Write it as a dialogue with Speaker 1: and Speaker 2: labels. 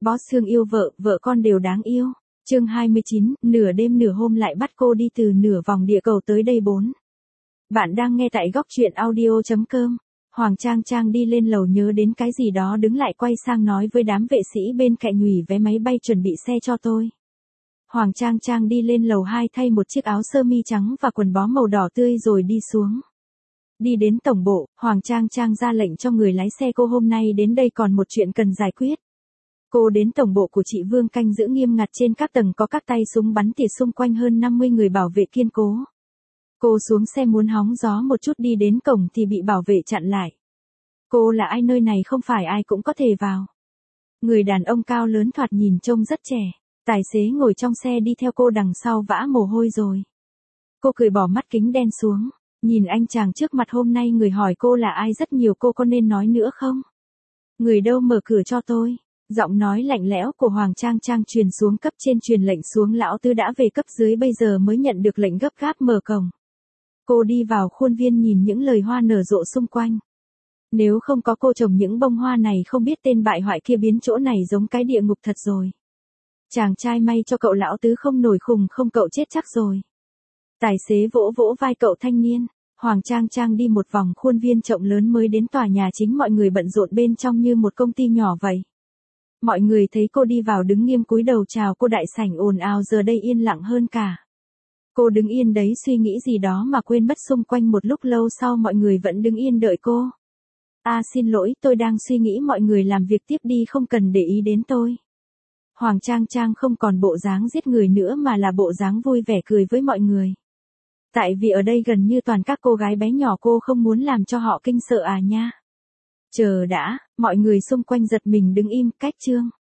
Speaker 1: Boss thương yêu vợ, vợ con đều đáng yêu. Chương 29, nửa đêm nửa hôm lại bắt cô đi từ nửa vòng địa cầu tới đây 4. Bạn đang nghe tại góc truyện audio.com. Hoàng Trang Trang đi lên lầu nhớ đến cái gì đó đứng lại quay sang nói với đám vệ sĩ bên cạnh hủy vé máy bay chuẩn bị xe cho tôi. Hoàng Trang Trang đi lên lầu 2 thay một chiếc áo sơ mi trắng và quần bó màu đỏ tươi rồi đi xuống. Đi đến tổng bộ, Hoàng Trang Trang ra lệnh cho người lái xe cô hôm nay đến đây còn một chuyện cần giải quyết. Cô đến tổng bộ của chị Vương canh giữ nghiêm ngặt trên các tầng có các tay súng bắn tỉa xung quanh hơn 50 người bảo vệ kiên cố. Cô xuống xe muốn hóng gió một chút đi đến cổng thì bị bảo vệ chặn lại. Cô là ai, nơi này không phải ai cũng có thể vào. Người đàn ông cao lớn thoạt nhìn trông rất trẻ. Tài xế ngồi trong xe đi theo cô đằng sau vã mồ hôi rồi. Cô cười bỏ mắt kính đen xuống. Nhìn anh chàng trước mặt hôm nay người hỏi cô là ai rất nhiều, cô có nên nói nữa không? Người đâu mở cửa cho tôi. Giọng nói lạnh lẽo của Hoàng Trang Trang truyền xuống cấp trên truyền lệnh xuống, lão tứ đã về cấp dưới bây giờ mới nhận được lệnh gấp gáp mở cổng. Cô đi vào khuôn viên nhìn những lời hoa nở rộ xung quanh. Nếu không có cô trồng những bông hoa này không biết tên bại hoại kia biến chỗ này giống cái địa ngục thật rồi. Chàng trai may cho cậu lão tứ không nổi khùng không cậu chết chắc rồi. Tài xế vỗ vỗ vai cậu thanh niên. Hoàng Trang Trang đi một vòng khuôn viên rộng lớn mới đến tòa nhà chính, mọi người bận rộn bên trong như một công ty nhỏ vậy. Mọi người thấy cô đi vào đứng nghiêm cúi đầu chào cô, đại sảnh ồn ào giờ đây yên lặng hơn cả. Cô đứng yên đấy suy nghĩ gì đó mà quên mất xung quanh, một lúc lâu sau mọi người vẫn đứng yên đợi cô. Xin lỗi, tôi đang suy nghĩ, mọi người làm việc tiếp đi, không cần để ý đến tôi. Hoàng Trang Trang không còn bộ dáng giết người nữa mà là bộ dáng vui vẻ cười với mọi người. Tại vì ở đây gần như toàn các cô gái bé nhỏ, cô không muốn làm cho họ kinh sợ nha. Chờ đã, mọi người xung quanh giật mình đứng im, cách chương.